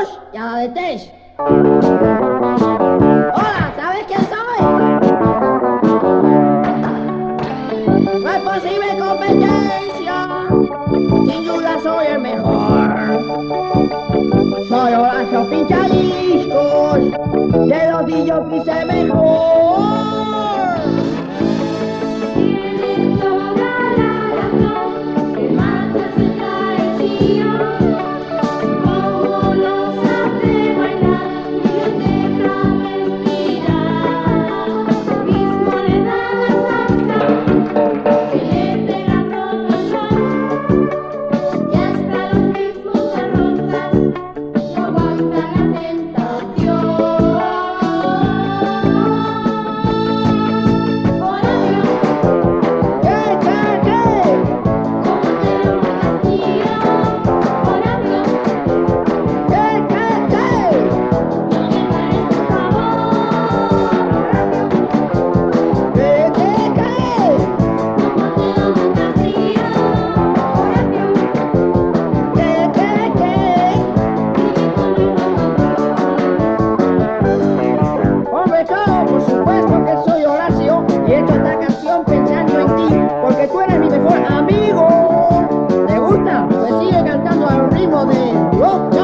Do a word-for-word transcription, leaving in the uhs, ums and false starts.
Bush y a la de Tesh. Hola, ¿sabes quién soy? No es posible competencia, sin duda soy el mejor. Soy Horacio Pinchadiscos, de los D Js el mejor. Porque tú eres mi mejor amigo. ¿Te gusta? Pues sigue cantando al ritmo de rock.